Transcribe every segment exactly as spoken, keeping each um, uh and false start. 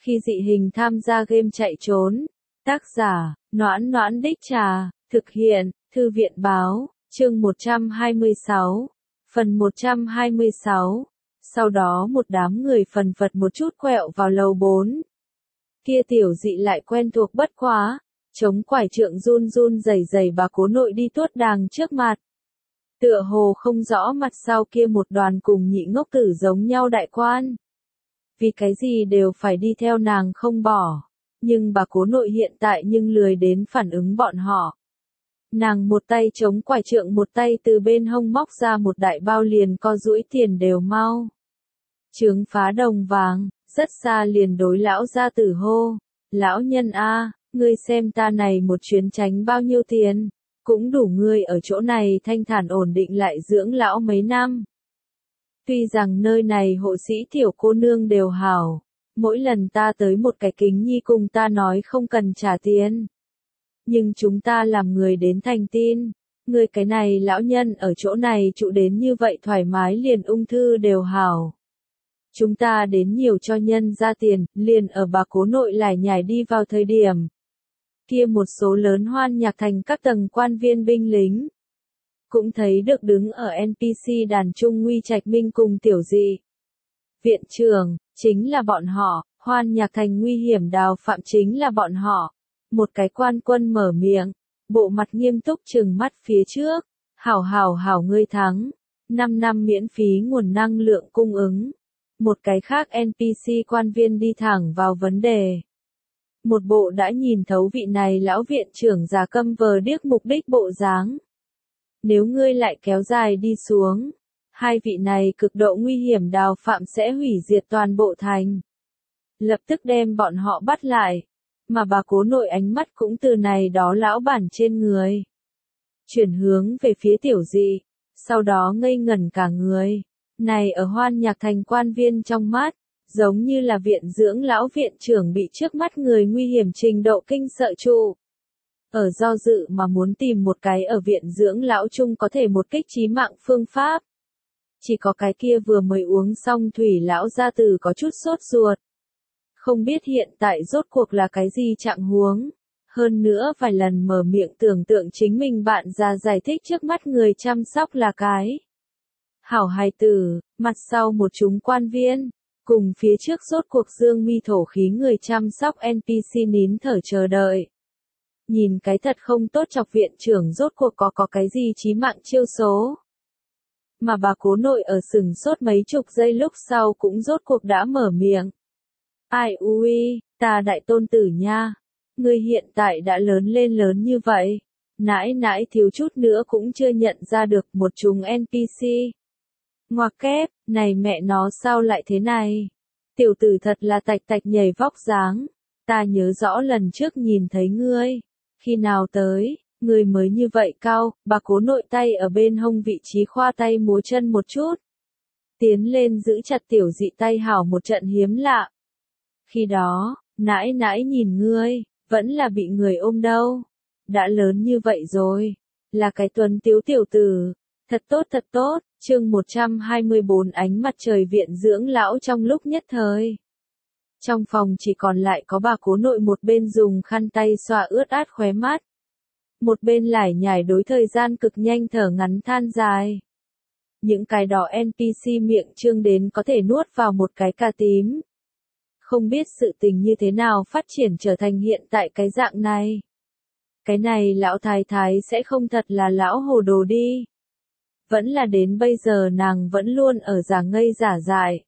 Khi dị hình tham gia game chạy trốn. Tác giả, Noãn Noãn Đích Trà, thực hiện, Thư viện Báo, chương một trăm hai mươi sáu, phần một trăm hai mươi sáu. Sau đó một đám người phần phật một chút quẹo vào lầu bốn. Kia tiểu dị lại quen thuộc bất quá, chống quải trượng run run rẩy rẩy bà cố nội đi tuốt đàng trước mặt. Tựa hồ không rõ mặt sau kia một đoàn cùng nhị ngốc tử giống nhau đại quan. Vì cái gì đều phải đi theo nàng không bỏ. Nhưng bà cố nội hiện tại nhưng lười đến phản ứng bọn họ. Nàng một tay chống quải trượng một tay từ bên hông móc ra một đại bao liền co duỗi tiền đều mau. Trướng phá đồng vàng, rất xa liền đối lão gia tử hô. Lão nhân a, ngươi xem ta này một chuyến tránh bao nhiêu tiền, cũng đủ ngươi ở chỗ này thanh thản ổn định lại dưỡng lão mấy năm. Tuy rằng nơi này hộ sĩ tiểu cô nương đều hảo, mỗi lần ta tới một cái kính nhi cùng ta nói không cần trả tiền. Nhưng chúng ta làm người đến thành tin, ngươi cái này lão nhân ở chỗ này trụ đến như vậy thoải mái liền ung thư đều hảo. Chúng ta đến nhiều cho nhân ra tiền, liền ở bà cố nội lải nhải đi vào thời điểm. Kia một số lớn Hoan Nhạc Thành các tầng quan viên binh lính. Cũng thấy được đứng ở en pê xê đàn trung Nguy Trạch Minh cùng tiểu dị. Viện trưởng, chính là bọn họ, Hoan Nhạc Thành nguy hiểm đào phạm chính là bọn họ. Một cái quan quân mở miệng, bộ mặt nghiêm túc trừng mắt phía trước. Hảo hảo hảo ngươi thắng, năm năm miễn phí nguồn năng lượng cung ứng. Một cái khác en pê xê quan viên đi thẳng vào vấn đề. Một bộ đã nhìn thấu vị này lão viện trưởng già câm vờ điếc mục đích bộ dáng. Nếu ngươi lại kéo dài đi xuống, hai vị này cực độ nguy hiểm đào phạm sẽ hủy diệt toàn bộ thành. Lập tức đem bọn họ bắt lại, mà bà cố nội ánh mắt cũng từ này đó lão bản trên người. Chuyển hướng về phía tiểu dị, sau đó ngây ngẩn cả người. Này ở Hoan Nhạc Thành quan viên trong mắt, giống như là viện dưỡng lão viện trưởng bị trước mắt người nguy hiểm trình độ kinh sợ trụ. Ở do dự mà muốn tìm một cái ở viện dưỡng lão chung có thể một kích chí mạng phương pháp. Chỉ có cái kia vừa mới uống xong thủy lão gia tử có chút sốt ruột. Không biết hiện tại rốt cuộc là cái gì trạng huống. Hơn nữa vài lần mở miệng tưởng tượng chính mình bạn ra giải thích trước mắt người chăm sóc là cái. Hảo hài tử, mặt sau một chúng quan viên, cùng phía trước rốt cuộc dương mi thổ khí người chăm sóc en pê xê nín thở chờ đợi. Nhìn cái thật không tốt chọc viện trưởng rốt cuộc có có cái gì chí mạng chiêu số. Mà bà cố nội ở sừng sốt mấy chục giây lúc sau cũng rốt cuộc đã mở miệng. Ai ui, ta đại tôn tử nha. Ngươi hiện tại đã lớn lên lớn như vậy. Nãi nãi thiếu chút nữa cũng chưa nhận ra được một chúng en pê xê. Ngoặc kép, này mẹ nó sao lại thế này? Tiểu tử thật là tạch tạch nhảy vóc dáng. Ta nhớ rõ lần trước nhìn thấy ngươi. Khi nào tới, ngươi mới như vậy cao, bà cố nội tay ở bên hông vị trí khoa tay múa chân một chút. Tiến lên giữ chặt tiểu dị tay hảo một trận hiếm lạ. Khi đó, nãi nãi nhìn ngươi, vẫn là bị người ôm đâu. Đã lớn như vậy rồi, là cái tuấn tiếu tiểu tử. Thật tốt thật tốt, chương một trăm hai mươi bốn ánh mặt trời viện dưỡng lão trong lúc nhất thời. Trong phòng chỉ còn lại có bà cố nội một bên dùng khăn tay xoa ướt át khóe mắt. Một bên lải nhải đối thời gian cực nhanh thở ngắn than dài. Những cái đỏ en pê xê miệng trương đến có thể nuốt vào một cái cà tím. Không biết sự tình như thế nào phát triển trở thành hiện tại cái dạng này. Cái này lão thái thái sẽ không thật là lão hồ đồ đi. Vẫn là đến bây giờ nàng vẫn luôn ở giả ngây giả dại.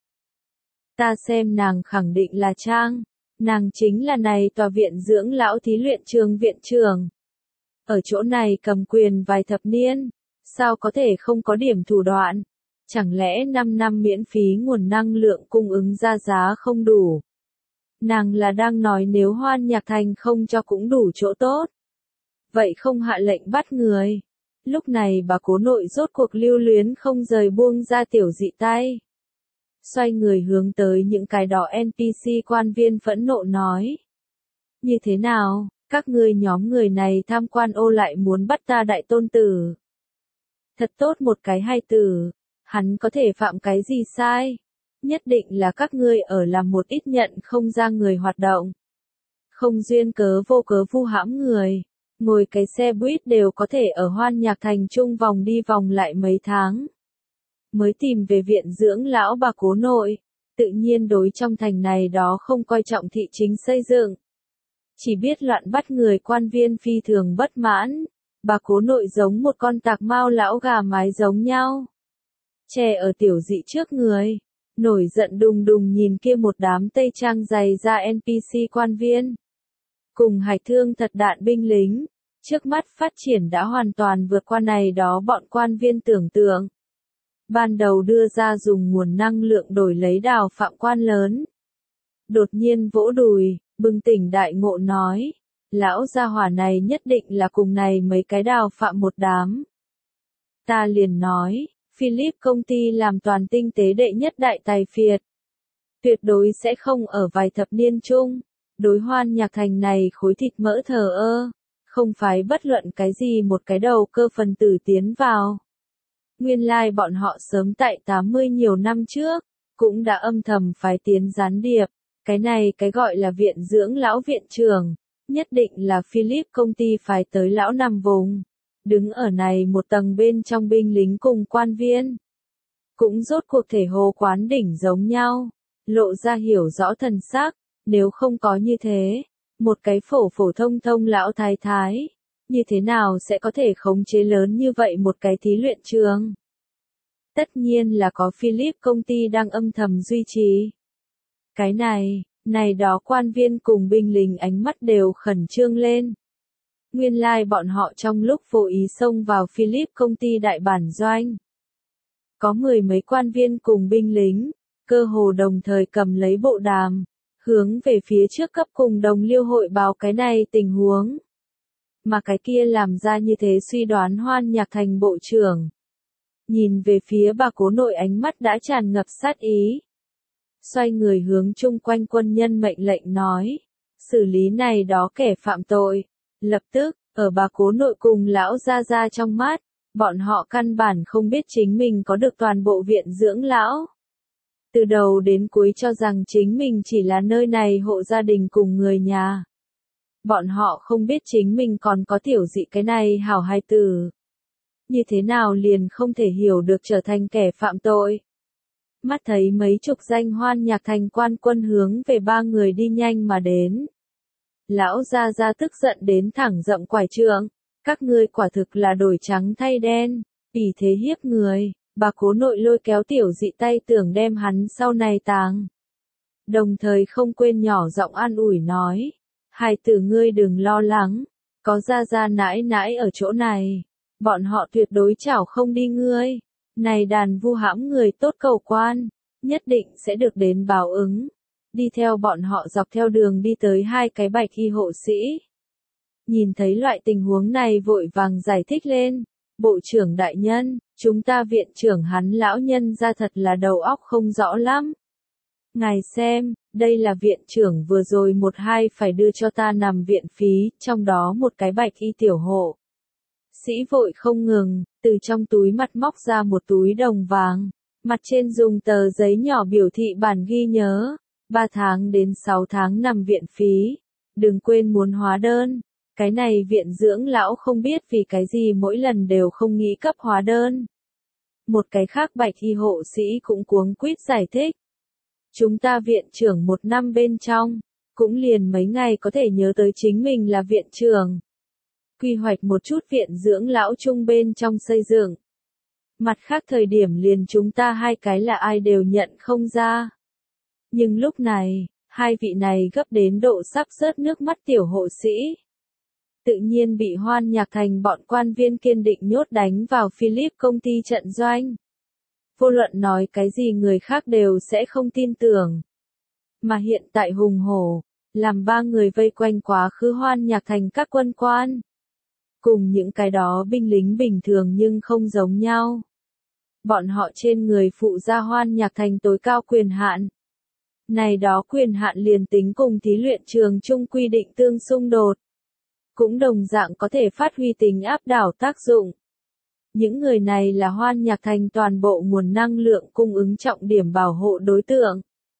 Ta xem nàng khẳng định là Trang. Nàng chính là này tòa viện dưỡng lão thí luyện trường viện trưởng. Ở chỗ này cầm quyền vài thập niên. Sao có thể không có điểm thủ đoạn? Chẳng lẽ năm năm miễn phí nguồn năng lượng cung ứng ra giá không đủ? Nàng là đang nói nếu Hoan Nhạc Thành không cho cũng đủ chỗ tốt. Vậy không hạ lệnh bắt người. Lúc này bà cố nội rốt cuộc lưu luyến không rời buông ra tiểu dị tay. Xoay người hướng tới những cái đỏ en pê xê quan viên phẫn nộ nói. Như thế nào, các ngươi nhóm người này tham quan ô lại muốn bắt ta đại tôn tử. Thật tốt một cái hay tử, hắn có thể phạm cái gì sai? nhất định là các ngươi ở làm một ít nhận không ra người hoạt động. Không duyên cớ vô cớ vu hãm người, ngồi cái xe buýt đều có thể ở Hoan Nhạc Thành trung vòng đi vòng lại mấy tháng. Mới tìm về viện dưỡng lão bà cố nội, tự nhiên đối trong thành này đó không coi trọng thị chính xây dựng. Chỉ biết loạn bắt người quan viên phi thường bất mãn, bà cố nội giống một con tạc mao lão gà mái giống nhau. Che ở tiểu dị trước người, nổi giận đùng đùng nhìn kia một đám tây trang dày ra en pê xê quan viên. Cùng hải thương thật đạn binh lính, trước mắt phát triển đã hoàn toàn vượt qua này đó bọn quan viên tưởng tượng. Ban đầu đưa ra dùng nguồn năng lượng đổi lấy đào phạm quan lớn. Đột nhiên vỗ đùi, bừng tỉnh đại ngộ nói, lão gia hỏa này nhất định là cùng này mấy cái đào phạm một đám. Ta liền nói, Philip công ty làm toàn tinh tế đệ nhất đại tài phiệt. Tuyệt đối sẽ không ở vài thập niên chung, đối Hoan Nhạc Thành này khối thịt mỡ thờ ơ, không phải bất luận cái gì một cái đầu cơ phần tử tiến vào. Nguyên lai like bọn họ sớm tại tám mươi nhiều năm trước, cũng đã âm thầm phái tiến gián điệp, cái này cái gọi là viện dưỡng lão viện trưởng, nhất định là Philip công ty phái tới lão nằm vùng. Đứng ở này một tầng bên trong binh lính cùng quan viên. Cũng rốt cuộc thể hồ quán đỉnh giống nhau, lộ ra hiểu rõ thần sắc, nếu không có như thế, một cái phổ phổ thông thông lão thái thái, như thế nào sẽ có thể khống chế lớn như vậy một cái thí luyện trường? Tất nhiên là có Philip công ty đang âm thầm duy trì. Cái này, này đó quan viên cùng binh lính ánh mắt đều khẩn trương lên. Nguyên lai like bọn họ trong lúc vô ý xông vào Philip công ty đại bản doanh. Có mười mấy quan viên cùng binh lính, cơ hồ đồng thời cầm lấy bộ đàm, hướng về phía trước cấp cùng đồng liêu hội báo cái này tình huống. Mà cái kia làm ra như thế suy đoán Hoan Nhạc Thành bộ trưởng. Nhìn về phía bà cố nội ánh mắt đã tràn ngập sát ý. Xoay người hướng chung quanh quân nhân mệnh lệnh nói, xử lý này đó kẻ phạm tội. Lập tức, ở bà cố nội cùng lão gia gia trong mắt, bọn họ căn bản không biết chính mình có được toàn bộ viện dưỡng lão. Từ đầu đến cuối cho rằng chính mình chỉ là nơi này hộ gia đình cùng người nhà. Bọn họ không biết chính mình còn có tiểu dị cái này hảo hài tử. Như thế nào liền không thể hiểu được trở thành kẻ phạm tội. Mắt thấy mấy chục danh Hoan Nhạc Thành quan quân hướng về ba người đi nhanh mà đến. Lão gia gia tức giận đến thẳng rộng quải trượng, các ngươi quả thực là đổi trắng thay đen, vì thế hiếp người, bà cố nội lôi kéo tiểu dị tay tưởng đem hắn sau này táng. Đồng thời không quên nhỏ giọng an ủi nói, hài tử ngươi đừng lo lắng, có gia gia nãi nãi ở chỗ này, bọn họ tuyệt đối chảo không đi ngươi, này đàn vu hãm người tốt cầu quan, nhất định sẽ được đến báo ứng. Đi theo bọn họ dọc theo đường đi tới hai cái bạch y hộ sĩ. Nhìn thấy loại tình huống này vội vàng giải thích lên. Bộ trưởng đại nhân, chúng ta viện trưởng hắn lão nhân ra thật là đầu óc không rõ lắm. Ngài xem, đây là viện trưởng vừa rồi một hai phải đưa cho ta nằm viện phí, trong đó một cái bạch y tiểu hộ. Sĩ vội không ngừng, từ trong túi mặt móc ra một túi đồng vàng. Mặt trên dùng tờ giấy nhỏ biểu thị bản ghi nhớ. ba tháng đến sáu tháng nằm viện phí. Đừng quên muốn hóa đơn. Cái này viện dưỡng lão không biết vì cái gì mỗi lần đều không nghĩ cấp hóa đơn. Một cái khác bạch y hộ sĩ cũng cuống quýt giải thích. Chúng ta viện trưởng một năm bên trong, cũng liền mấy ngày có thể nhớ tới chính mình là viện trưởng. Quy hoạch một chút viện dưỡng lão chung bên trong xây dựng. Mặt khác thời điểm liền chúng ta hai cái là ai đều nhận không ra. Nhưng lúc này, hai vị này gấp đến độ sắp rớt nước mắt tiểu hộ sĩ. Tự nhiên bị Hoan Nhạc Thành bọn quan viên kiên định nhốt đánh vào Philip công ty trận doanh. Vô luận nói cái gì người khác đều sẽ không tin tưởng. Mà hiện tại hùng hổ, làm ba người vây quanh quá khứ Hoan Nhạc Thành các quân quan. Cùng những cái đó binh lính bình thường nhưng không giống nhau. Bọn họ trên người phụ ra Hoan Nhạc Thành tối cao quyền hạn. Này đó quyền hạn liền tính cùng thí luyện trường chung quy định tương xung đột. Cũng đồng dạng có thể phát huy tính áp đảo tác dụng. Những người này là Hoan Nhạc Thành toàn bộ nguồn năng lượng cung ứng trọng điểm bảo hộ đối tượng.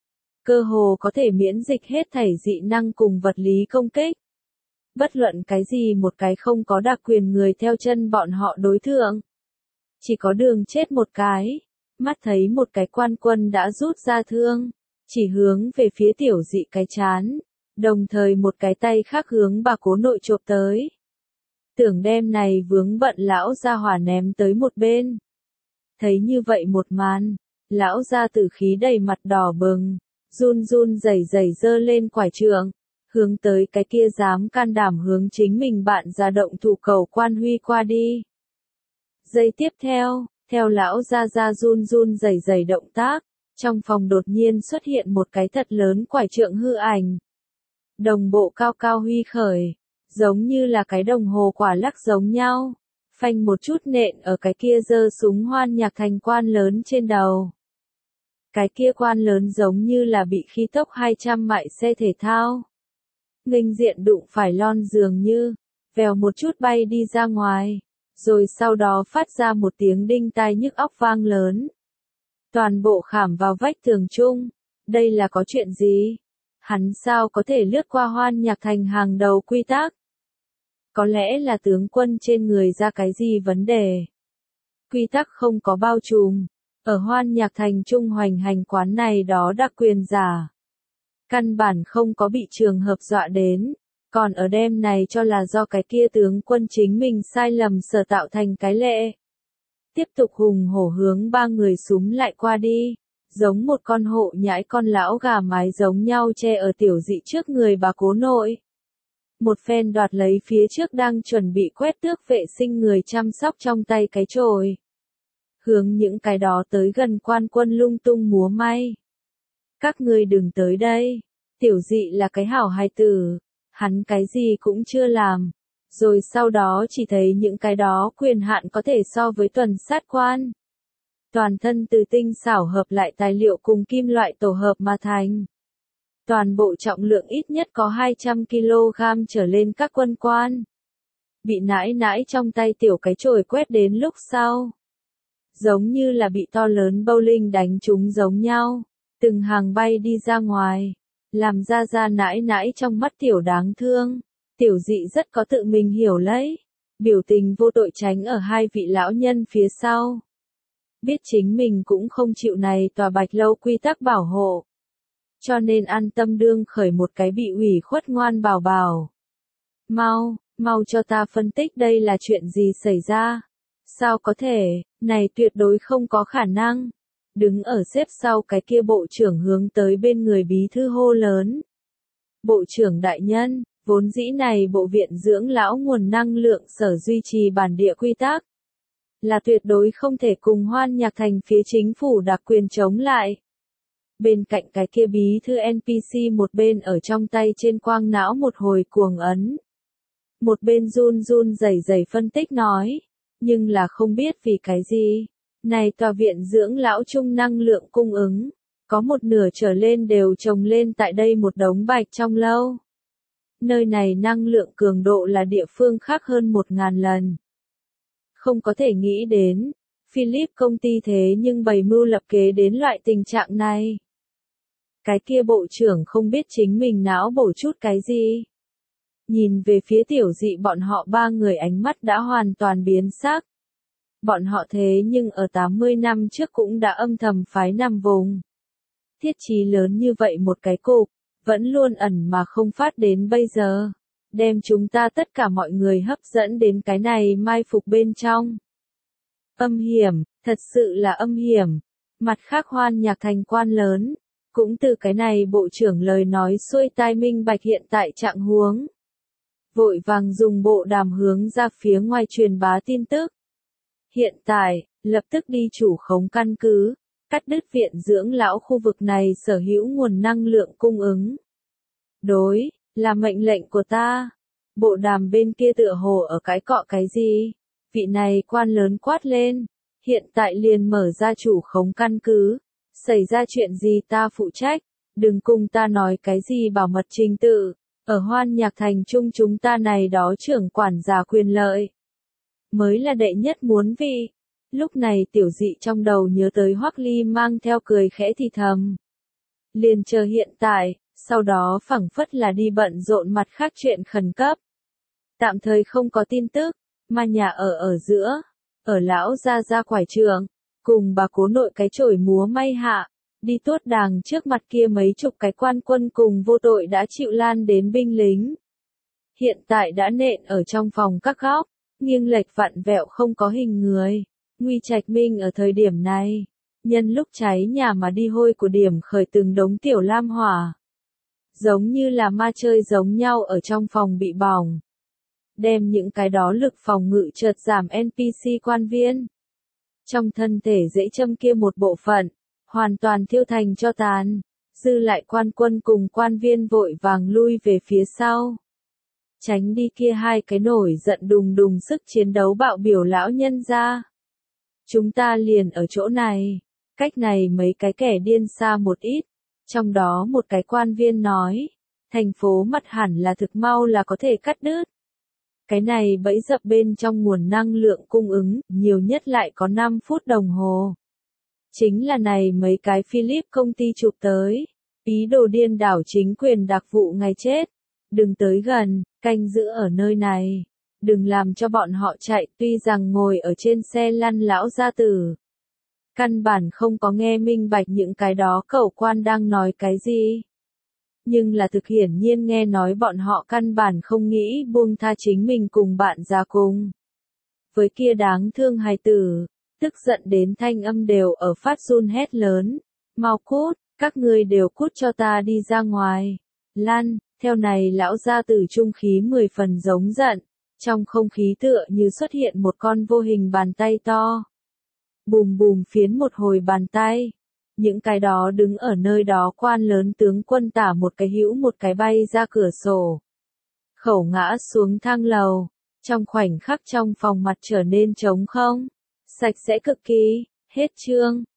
Cơ hồ có thể miễn dịch hết thảy dị năng cùng vật lý công kích. Bất luận cái gì một cái không có đặc quyền người theo chân bọn họ đối tượng. Chỉ có đường chết một cái. Mắt thấy một cái quan quân đã rút ra thương. Chỉ hướng về phía tiểu dị cái chán. Đồng thời một cái tay khác hướng bà cố nội chộp tới. Tưởng đem này vướng bận lão gia hỏa ném tới một bên. Thấy như vậy một màn. Lão gia tử khí đầy mặt đỏ bừng. Run run rẩy rẩy giơ lên quải trượng. Hướng tới cái kia dám can đảm hướng chính mình bạn ra động thủ cầu quan huy qua đi. Giây tiếp theo, theo lão ra ra run run rẩy rẩy động tác, trong phòng đột nhiên xuất hiện một cái thật lớn quải trượng hư ảnh. Đồng bộ cao cao huy khởi, giống như là cái đồng hồ quả lắc giống nhau, phanh một chút nện ở cái kia giơ súng Hoan Nhạc Thành quan lớn trên đầu. Cái kia quan lớn giống như là bị khí tốc hai trăm mại xe thể thao. Nghênh diện đụng phải lon dường như, vèo một chút bay đi ra ngoài, rồi sau đó phát ra một tiếng đinh tai nhức óc vang lớn. Toàn bộ khảm vào vách tường chung, đây là có chuyện gì? Hắn sao có thể lướt qua Hoan Nhạc Thành hàng đầu quy tắc? Có lẽ là tướng quân trên người ra cái gì vấn đề? Quy tắc không có bao trùm, ở Hoan Nhạc Thành trung hoành hành quán này đó đặc quyền giả. Căn bản không có bị trường hợp dọa đến, còn ở đêm này cho là do cái kia tướng quân chính mình sai lầm sở tạo thành cái lệ. Tiếp tục hùng hổ hướng ba người súm lại qua đi, giống một con hộ nhãi con lão gà mái giống nhau che ở tiểu dị trước người bà cố nội. Một phen đoạt lấy phía trước đang chuẩn bị quét tước vệ sinh người chăm sóc trong tay cái chổi. Hướng những cái đó tới gần quan quân lung tung múa may. Các ngươi đừng tới đây, tiểu dị là cái hảo hài tử, hắn cái gì cũng chưa làm, rồi sau đó chỉ thấy những cái đó quyền hạn có thể so với tuần sát quan. Toàn thân từ tinh xảo hợp lại tài liệu cùng kim loại tổ hợp mà thành. Toàn bộ trọng lượng ít nhất có hai trăm ki lô gam trở lên các quân quan. Bị nãi nãi trong tay tiểu cái chổi quét đến lúc sau. Giống như là bị to lớn bowling đánh trúng giống nhau. Từng hàng bay đi ra ngoài, làm ra ra nãi nãi trong mắt tiểu đáng thương. Tiểu dị rất có tự mình hiểu lấy, biểu tình vô tội tránh ở hai vị lão nhân phía sau. Biết chính mình cũng không chịu này tòa bạch lâu quy tắc bảo hộ. Cho nên an tâm đương khởi một cái bị ủy khuất ngoan bảo bảo. Mau, mau cho ta phân tích đây là chuyện gì xảy ra. Sao có thể, này tuyệt đối không có khả năng. Đứng ở xếp sau cái kia bộ trưởng hướng tới bên người bí thư hô lớn. Bộ trưởng đại nhân, vốn dĩ này bộ viện dưỡng lão nguồn năng lượng sở duy trì bản địa quy tắc. Là tuyệt đối không thể cùng Hoan Nhạc Thành phía chính phủ đặc quyền chống lại. Bên cạnh cái kia bí thư en pê xê một bên ở trong tay trên quang não một hồi cuồng ấn. Một bên run run rẩy rẩy phân tích nói, nhưng là không biết vì cái gì. Này tòa viện dưỡng lão trung năng lượng cung ứng, có một nửa trở lên đều trồng lên tại đây một đống bạch trong lâu. Nơi này năng lượng cường độ là địa phương khác hơn một ngàn lần. Không có thể nghĩ đến, Philip công ty thế nhưng bày mưu lập kế đến loại tình trạng này. Cái kia bộ trưởng không biết chính mình não bổ chút cái gì. Nhìn về phía tiểu dị bọn họ ba người ánh mắt đã hoàn toàn biến sắc. Bọn họ thế nhưng ở tám mươi năm trước cũng đã âm thầm phái nằm vùng. Thiết chí lớn như vậy một cái cục, vẫn luôn ẩn mà không phát đến bây giờ. Đem chúng ta tất cả mọi người hấp dẫn đến cái này mai phục bên trong. Âm hiểm, thật sự là âm hiểm. Mặt khác Hoan Nhạc Thành quan lớn, cũng từ cái này bộ trưởng lời nói xuôi tai minh bạch hiện tại trạng huống. Vội vàng dùng bộ đàm hướng ra phía ngoài truyền bá tin tức. Hiện tại, lập tức đi chủ khống căn cứ, cắt đứt viện dưỡng lão khu vực này sở hữu nguồn năng lượng cung ứng. Đối, là mệnh lệnh của ta. Bộ đàm bên kia tựa hồ ở cái cọ cái gì? Vị này quan lớn quát lên. Hiện tại liền mở ra chủ khống căn cứ. Xảy ra chuyện gì ta phụ trách. Đừng cùng ta nói cái gì bảo mật trình tự. Ở Hoan Nhạc Thành chung chúng ta này đó trưởng quản giả quyền lợi. mới là đệ nhất muốn vị. Lúc này tiểu dị trong đầu nhớ tới Hoắc Ly mang theo cười khẽ thì thầm. Liền chờ hiện tại, sau đó phảng phất là đi bận rộn mặt khác chuyện khẩn cấp. Tạm thời không có tin tức, mà nhà ở ở giữa, ở lão gia gia quải trường, cùng bà cố nội cái chổi múa may hạ, đi tuốt đàng trước mặt kia mấy chục cái quan quân cùng vô tội đã chịu lan đến binh lính. Hiện tại đã nện ở trong phòng các góc, nghiêng lệch vặn vẹo không có hình người. Nguy Trạch Minh ở thời điểm này, nhân lúc cháy nhà mà đi hôi của điểm khởi từng đống tiểu lam hỏa. Giống như là ma chơi giống nhau ở trong phòng bị bỏng. Đem những cái đó lực phòng ngự chợt giảm en pê xê quan viên. Trong thân thể dễ châm kia một bộ phận, hoàn toàn thiêu thành cho tàn, dư lại quan quân cùng quan viên vội vàng lui về phía sau. Tránh đi kia hai cái nổi giận đùng đùng sức chiến đấu bạo biểu lão nhân ra. Chúng ta liền ở chỗ này, cách này mấy cái kẻ điên xa một ít. Trong đó một cái quan viên nói, thành phố mặt hẳn là thực mau là có thể cắt đứt. Cái này bẫy dập bên trong nguồn năng lượng cung ứng, nhiều nhất lại có năm phút đồng hồ. Chính là này mấy cái Philip công ty chụp tới, ý đồ điên đảo chính quyền đặc vụ ngày chết. Đừng tới gần, canh giữ ở nơi này. Đừng làm cho bọn họ chạy, tuy rằng ngồi ở trên xe lăn lão gia tử. Căn bản không có nghe minh bạch những cái đó cẩu quan đang nói cái gì. Nhưng là thực hiển nhiên nghe nói bọn họ căn bản không nghĩ buông tha chính mình cùng bạn ra cùng. Với kia đáng thương hài tử, tức giận đến thanh âm đều ở phát run hét lớn. Mau cút, các ngươi đều cút cho ta đi ra ngoài. Lăn, theo này lão gia tử trung khí mười phần giống giận. Trong không khí tựa như xuất hiện một con vô hình bàn tay to. Bùm bùm phiến một hồi bàn tay. Những cái đó đứng ở nơi đó quan lớn tướng quân tả một cái hữu một cái bay ra cửa sổ. Khẩu ngã xuống thang lầu. Trong khoảnh khắc trong phòng mặt trở nên trống không. Sạch sẽ cực kỳ. Hết chương.